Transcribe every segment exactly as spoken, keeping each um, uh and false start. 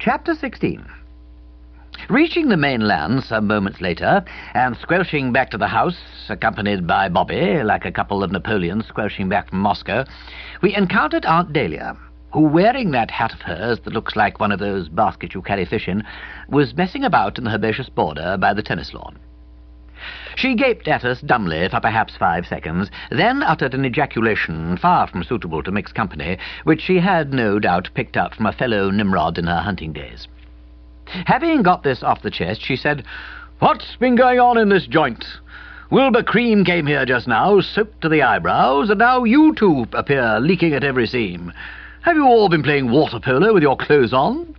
Chapter sixteen. Reaching the mainland some moments later, and squelching back to the house, accompanied by Bobby, like a couple of Napoleons squelching back from Moscow, we encountered Aunt Dahlia, who, wearing that hat of hers that looks like one of those baskets you carry fish in, was messing about in the herbaceous border by the tennis lawn. She gaped at us dumbly for perhaps five seconds, then uttered an ejaculation far from suitable to mixed company, which she had no doubt picked up from a fellow Nimrod in her hunting days. Having got this off the chest, she said, "What's been going on in this joint? Wilbur Cream came here just now, soaked to the eyebrows, and now you two appear leaking at every seam. Have you all been playing water polo with your clothes on?"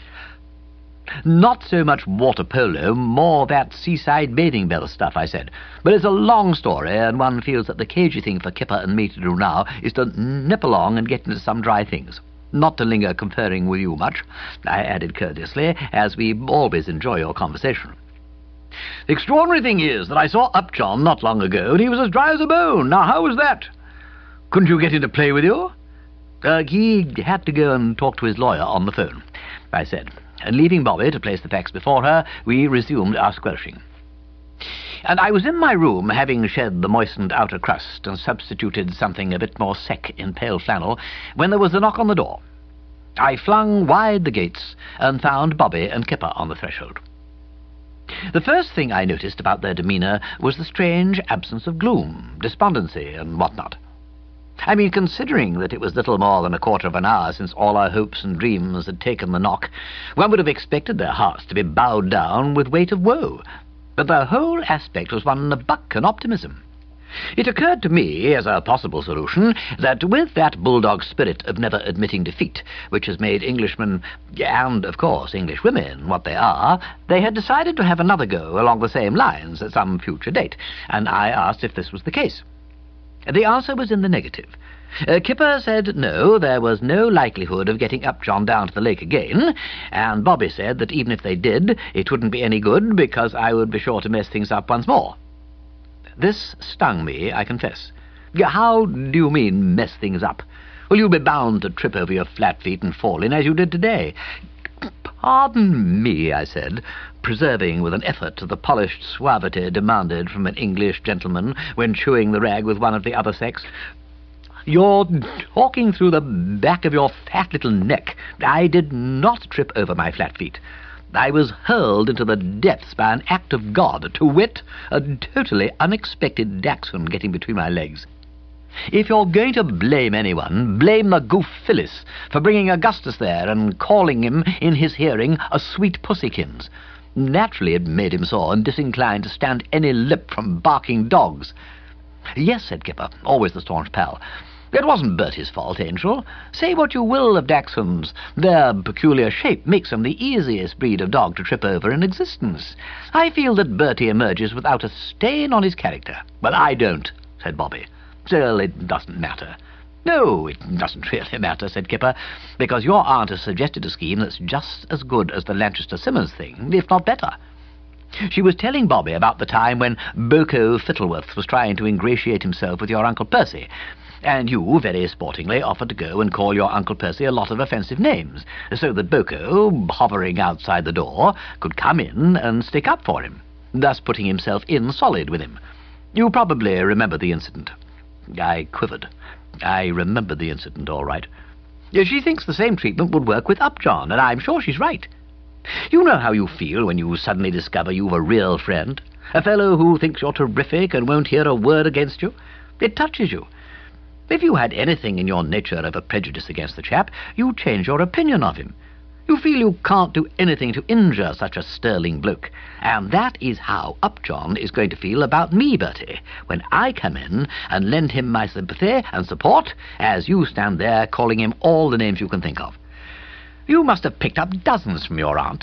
"Not so much water polo, more that seaside bathing bell stuff," I said. "But it's a long story, and one feels that the cagey thing for Kipper and me to do now is to nip along and get into some dry things. Not to linger conferring with you much," I added courteously, "as we always enjoy your conversation. The extraordinary thing is that I saw Upjohn not long ago, and he was as dry as a bone. Now, how was that? Couldn't you get him to play with you?" Uh, he had to go and talk to his lawyer on the phone," I said, and leaving Bobby to place the facts before her, we resumed our squelching. And I was in my room, having shed the moistened outer crust and substituted something a bit more sec in pale flannel, when there was a knock on the door. I flung wide the gates and found Bobby and Kipper on the threshold. The first thing I noticed about their demeanour was the strange absence of gloom, despondency, and what-not. I mean, considering that it was little more than a quarter of an hour since all our hopes and dreams had taken the knock, one would have expected their hearts to be bowed down with weight of woe, but their whole aspect was one of buck and optimism. It occurred to me, as a possible solution, that with that bulldog spirit of never admitting defeat, which has made Englishmen, and, of course, English women, what they are, they had decided to have another go along the same lines at some future date, and I asked if this was the case. The answer was in the negative. Uh, Kipper said no, there was no likelihood of getting Upjohn down to the lake again, and Bobby said that even if they did, it wouldn't be any good, because I would be sure to mess things up once more. This stung me, I confess. "How do you mean, mess things up? Will you be bound to trip over your flat feet and fall in as you did today?" "Pardon me," I said, preserving with an effort the polished suavity demanded from an English gentleman when chewing the rag with one of the other sex. "You're talking through the back of your fat little neck. I did not trip over my flat feet. I was hurled into the depths by an act of God, to wit, a totally unexpected dachshund getting between my legs. If you're going to blame anyone, blame the goof Phyllis for bringing Augustus there and calling him, in his hearing, a sweet pussykins. Naturally it made him sore and disinclined to stand any lip from barking dogs." "Yes," said Kipper, always the staunch pal. "It wasn't Bertie's fault, Angel. Say what you will of dachshunds, their peculiar shape makes them the easiest breed of dog to trip over in existence. I feel that Bertie emerges without a stain on his character." "Well, I don't," said Bobby. "Still, it doesn't matter." "No, it doesn't really matter," said Kipper, "because your aunt has suggested a scheme that's just as good as the Lanchester-Simmons thing, if not better. She was telling Bobby about the time when Boko Fittleworth was trying to ingratiate himself with your Uncle Percy, and you, very sportingly, offered to go and call your Uncle Percy a lot of offensive names, so that Boko, hovering outside the door, could come in and stick up for him, thus putting himself in solid with him. You probably remember the incident." I quivered. I remembered the incident, all right. "She thinks the same treatment would work with Upjohn, and I'm sure she's right. You know how you feel when you suddenly discover you've a real friend, a fellow who thinks you're terrific and won't hear a word against you. It touches you. If you had anything in your nature of a prejudice against the chap, you change your opinion of him. You feel you can't do anything to injure such a sterling bloke, and that is how Upjohn is going to feel about me, Bertie, when I come in and lend him my sympathy and support, as you stand there calling him all the names you can think of. You must have picked up dozens from your aunt.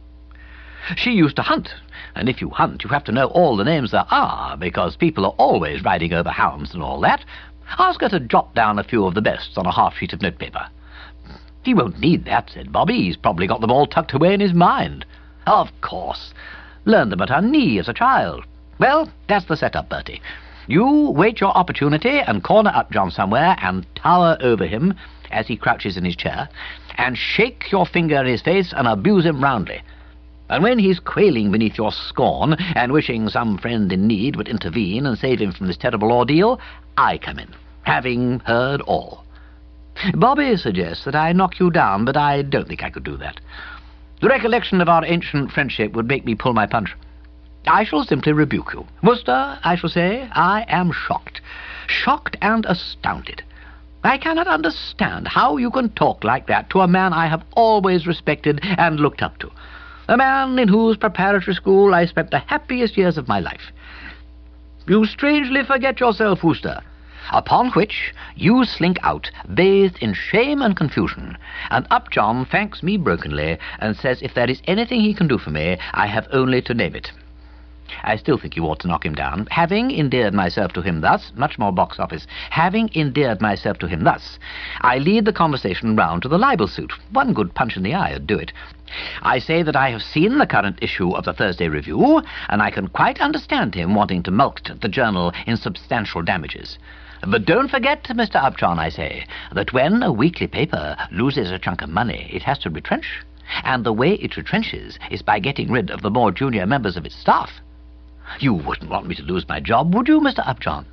She used to hunt, and if you hunt, you have to know all the names there are, because people are always riding over hounds and all that. Ask her to jot down a few of the bests on a half-sheet of notepaper." "He won't need that," said Bobby. "He's probably got them all tucked away in his mind." "Of course. Learned them at her knee as a child. Well, that's the setup, Bertie. You wait your opportunity and corner Upjohn somewhere and tower over him, as he crouches in his chair, and shake your finger in his face and abuse him roundly. And when he's quailing beneath your scorn and wishing some friend in need would intervene and save him from this terrible ordeal, I come in, having heard all. Bobby suggests that I knock you down, but I don't think I could do that. The recollection of our ancient friendship would make me pull my punch. I shall simply rebuke you. Wooster, I shall say, I am shocked. Shocked and astounded. I cannot understand how you can talk like that to a man I have always respected and looked up to. A man in whose preparatory school I spent the happiest years of my life. You strangely forget yourself, Wooster. Upon which you slink out, bathed in shame and confusion, and Upjohn thanks me brokenly and says if there is anything he can do for me, I have only to name it. I still think you ought to knock him down. Having endeared myself to him thus, much more box office, having endeared myself to him thus, I lead the conversation round to the libel suit. One good punch in the eye would do it. I say that I have seen the current issue of the Thursday Review, and I can quite understand him wanting to mulct the journal in substantial damages. But don't forget, Mister Upjohn, I say, that when a weekly paper loses a chunk of money, it has to retrench, and the way it retrenches is by getting rid of the more junior members of its staff. You wouldn't want me to lose my job, would you, Mister Upjohn?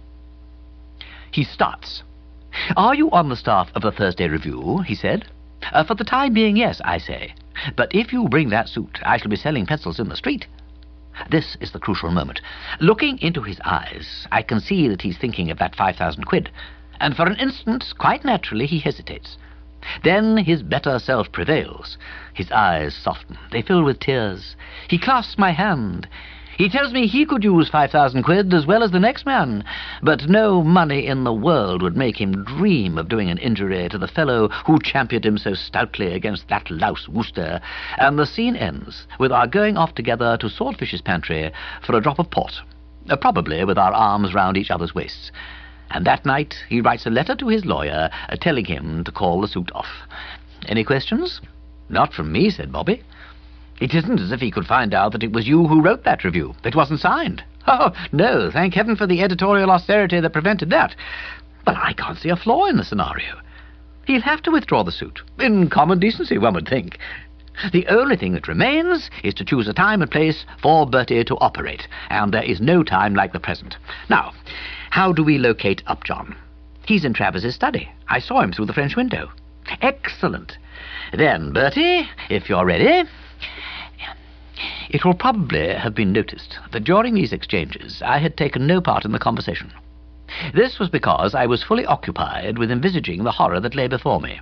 He starts. Are you on the staff of the Thursday Review? He said. Uh, for the time being, yes, I say. But if you bring that suit, I shall be selling pencils in the street. This is the crucial moment. Looking into his eyes, I can see that he's thinking of that five thousand quid, and for an instant, quite naturally, he hesitates. Then his better self prevails. His eyes soften. They fill with tears. He clasps my hand. He tells me he could use five thousand quid as well as the next man, but no money in the world would make him dream of doing an injury to the fellow who championed him so stoutly against that louse Wooster, and the scene ends with our going off together to Swordfish's pantry for a drop of port, uh, probably with our arms round each other's waists. And that night he writes a letter to his lawyer uh, telling him to call the suit off. Any questions? Not from me, said Bobby. It isn't as if he could find out that it was you who wrote that review. It wasn't signed. Oh, no, thank heaven for the editorial austerity that prevented that. But I can't see a flaw in the scenario. He'll have to withdraw the suit. In common decency, one would think. The only thing that remains is to choose a time and place for Bertie to operate, and there is no time like the present. Now, how do we locate Upjohn? He's in Travers's study. I saw him through the French window. Excellent. Then, Bertie, if you're ready... It will probably have been noticed that during these exchanges I had taken no part in the conversation. This was because I was fully occupied with envisaging the horror that lay before me.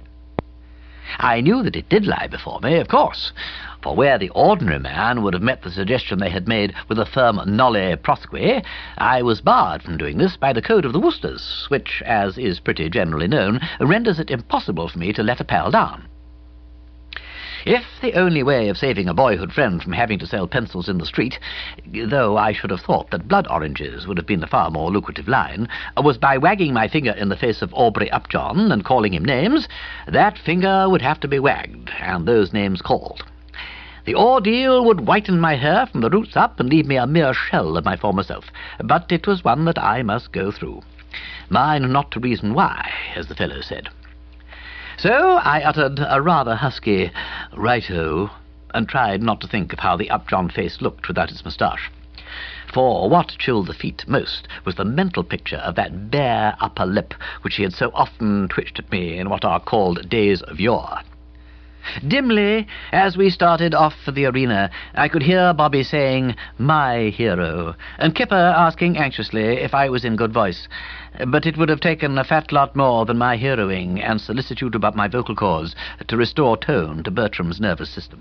I knew that it did lie before me, of course, for where the ordinary man would have met the suggestion they had made with a firm nolle prosequi, I was barred from doing this by the code of the Woosters, which, as is pretty generally known, renders it impossible for me to let a pal down. If the only way of saving a boyhood friend from having to sell pencils in the street, though I should have thought that blood oranges would have been the far more lucrative line, was by wagging my finger in the face of Aubrey Upjohn and calling him names, that finger would have to be wagged, and those names called. The ordeal would whiten my hair from the roots up and leave me a mere shell of my former self, but it was one that I must go through. Mine not to reason why, as the fellow said. So I uttered a rather husky right-o, and tried not to think of how the Upjohn face looked without its moustache. For what chilled the feet most was the mental picture of that bare upper lip which he had so often twitched at me in what are called days of yore. Dimly, as we started off for the arena, I could hear Bobby saying, "My hero," and Kipper asking anxiously if I was in good voice. But it would have taken a fat lot more than my heroing and solicitude about my vocal cords to restore tone to Bertram's nervous system.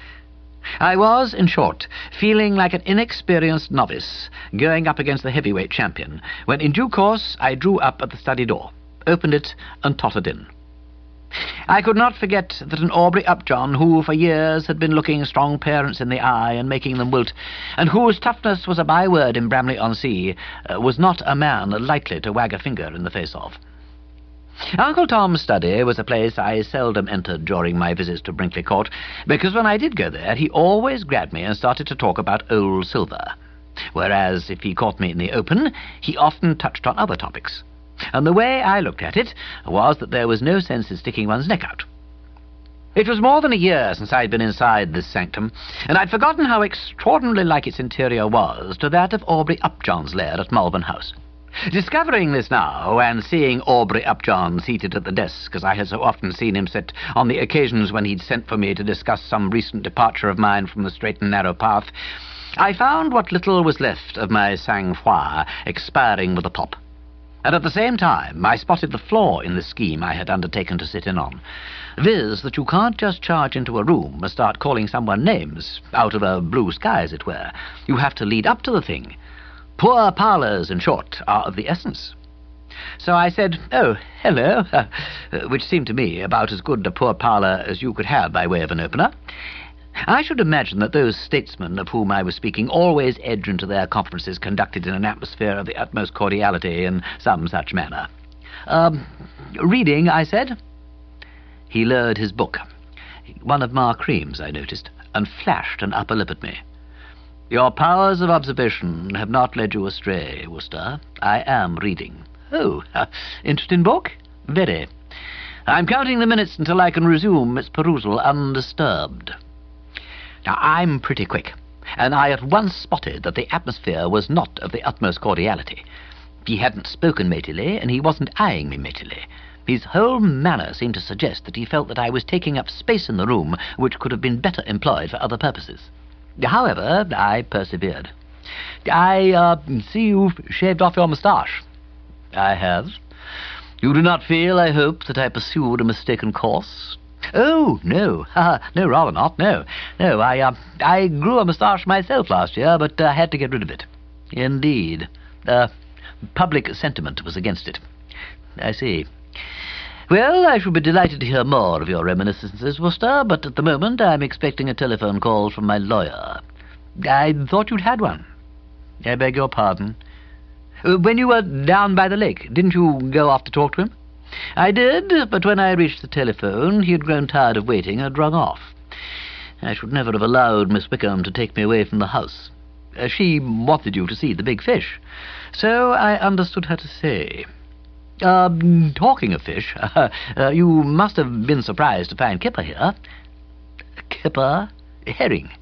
I was, in short, feeling like an inexperienced novice going up against the heavyweight champion, when in due course I drew up at the study door, opened it, and tottered in. I could not forget that an Aubrey Upjohn, who for years had been looking strong parents in the eye and making them wilt, and whose toughness was a byword in Bramley-on-Sea, uh, was not a man likely to wag a finger in the face of. Uncle Tom's study was a place I seldom entered during my visits to Brinkley Court, because when I did go there, he always grabbed me and started to talk about old silver, whereas if he caught me in the open, he often touched on other topics. and the way I looked at it was that there was no sense in sticking one's neck out. It was more than a year since I'd been inside this sanctum, and I'd forgotten how extraordinarily like its interior was to that of Aubrey Upjohn's lair at Malvern House. Discovering this now, and seeing Aubrey Upjohn seated at the desk, as I had so often seen him sit on the occasions when he'd sent for me to discuss some recent departure of mine from the straight and narrow path, I found what little was left of my sang-froid expiring with a pop. And at the same time, I spotted the flaw in the scheme I had undertaken to sit in on, viz. That you can't just charge into a room and start calling someone names, out of a blue sky, as it were. You have to lead up to the thing. Poor parlours, in short, are of the essence. So I said, "Oh, hello," uh, which seemed to me about as good a poor parlour as you could have by way of an opener. I should imagine that those statesmen of whom I was speaking always edge into their conferences conducted in an atmosphere of the utmost cordiality in some such manner. Um, reading, I said. He lowered his book, one of Ma Cream's, I noticed, and flashed an upper lip at me. "Your powers of observation have not led you astray, Wooster. I am reading." "Oh, uh, interesting book?" "Very. I'm counting the minutes until I can resume its perusal undisturbed." Now, I'm pretty quick, and I at once spotted that the atmosphere was not of the utmost cordiality. He hadn't spoken mateyly, and he wasn't eyeing me mateyly. His whole manner seemed to suggest that he felt that I was taking up space in the room which could have been better employed for other purposes. However, I persevered. "I uh, see you've shaved off your moustache." "I have. You do not feel, I hope, that I pursued a mistaken course?" "Oh, no. no, rather not. No. No, I, uh, I grew a moustache myself last year, but I uh, had to get rid of it." "Indeed. Uh, public sentiment was against it." "I see. Well, I shall be delighted to hear more of your reminiscences, Wooster, but at the moment I'm expecting a telephone call from my lawyer." "I thought you'd had one." "I beg your pardon." "When you were down by the lake, didn't you go off to talk to him?" "I did, but when I reached the telephone, he had grown tired of waiting and had rung off. I should never have allowed Miss Wickham to take me away from the house. Uh, she wanted you to see the big fish, so I understood her to say. Uh, talking of fish, uh, uh, you must have been surprised to find Kipper here." "Kipper? Herring."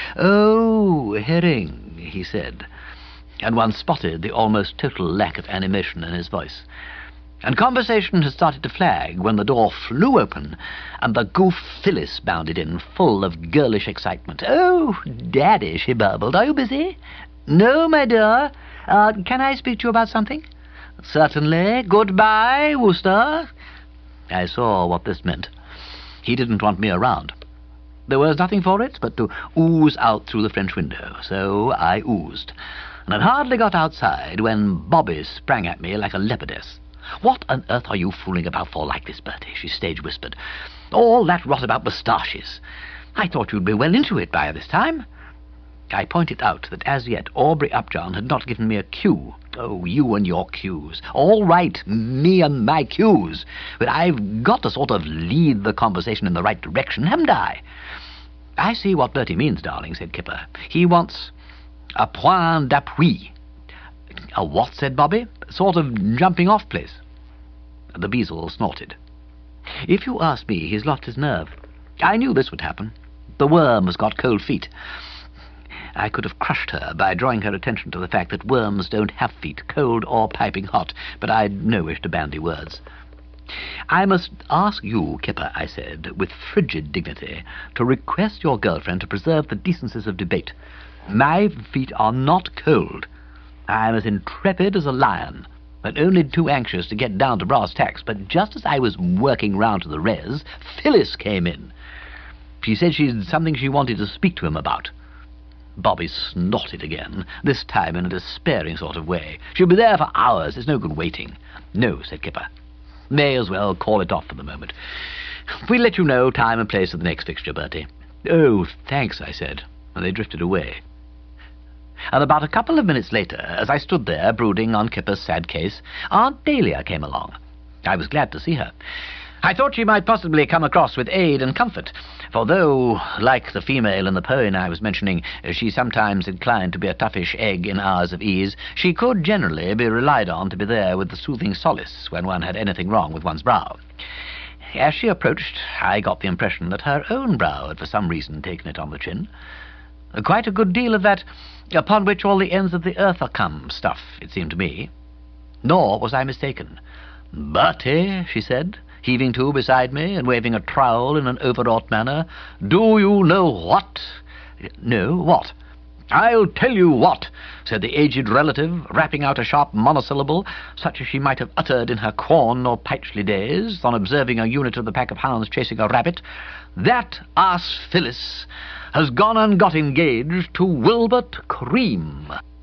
"Oh, herring," he said, and one spotted the almost total lack of animation in his voice. And conversation had started to flag when the door flew open and the goof Phyllis bounded in, full of girlish excitement. "Oh, Daddy," she burbled, "are you busy?" "No, my dear. Uh, can I speak to you about something?" "Certainly. Goodbye, Wooster." I saw what this meant. He didn't want me around. There was nothing for it but to ooze out through the French window, so I oozed, and had hardly got outside when Bobby sprang at me like a leopardess. "What on earth are you fooling about for like this, Bertie?" she stage-whispered. "All that rot about moustaches. I thought you'd be well into it by this time." I pointed out that as yet Aubrey Upjohn had not given me a cue. "Oh, you and your cues. All right, me and my cues. But I've got to sort of lead the conversation in the right direction, haven't I?" "I see what Bertie means, darling," said Kipper. "He wants a point d'appui." "A what?" said Bobby. "Sort of jumping-off place." The Beazle snorted. "If you ask me, he's lost his nerve. I knew this would happen. The worm has got cold feet." I could have crushed her by drawing her attention to the fact that worms don't have feet, cold or piping hot, but I'd no wish to bandy words. "I must ask you, Kipper," I said, with frigid dignity, "to request your girlfriend to preserve the decencies of debate. My feet are not cold. I'm as intrepid as a lion, and only too anxious to get down to brass tacks, but just as I was working round to the res, Phyllis came in. She said she'd something she wanted to speak to him about." Bobby snorted again, this time in a despairing sort of way. "She'll be there for hours. There's no good waiting." "No," said Kipper. "May as well call it off for the moment. We'll let you know time and place of the next fixture, Bertie." "Oh, thanks," I said, and they drifted away. And about a couple of minutes later, as I stood there brooding on Kipper's sad case, Aunt Dahlia came along. I was glad to see her. I thought she might possibly come across with aid and comfort, for though, like the female in the poem I was mentioning, she sometimes inclined to be a toughish egg in hours of ease, she could generally be relied on to be there with the soothing solace when one had anything wrong with one's brow. As she approached, I got the impression that her own brow had for some reason taken it on the chin. Quite a good deal of that upon which all the ends of the earth are come stuff, it seemed to me. Nor was I mistaken. "Bertie," she said, heaving to beside me and waving a trowel in an overwrought manner, "do you know what?" "No, what?" "I'll tell you what," said the aged relative, rapping out a sharp monosyllable, such as she might have uttered in her Quorn or Pytchley days, on observing a unit of the pack of hounds chasing a rabbit. "That ass Phyllis has gone and got engaged to Wilbert Cream."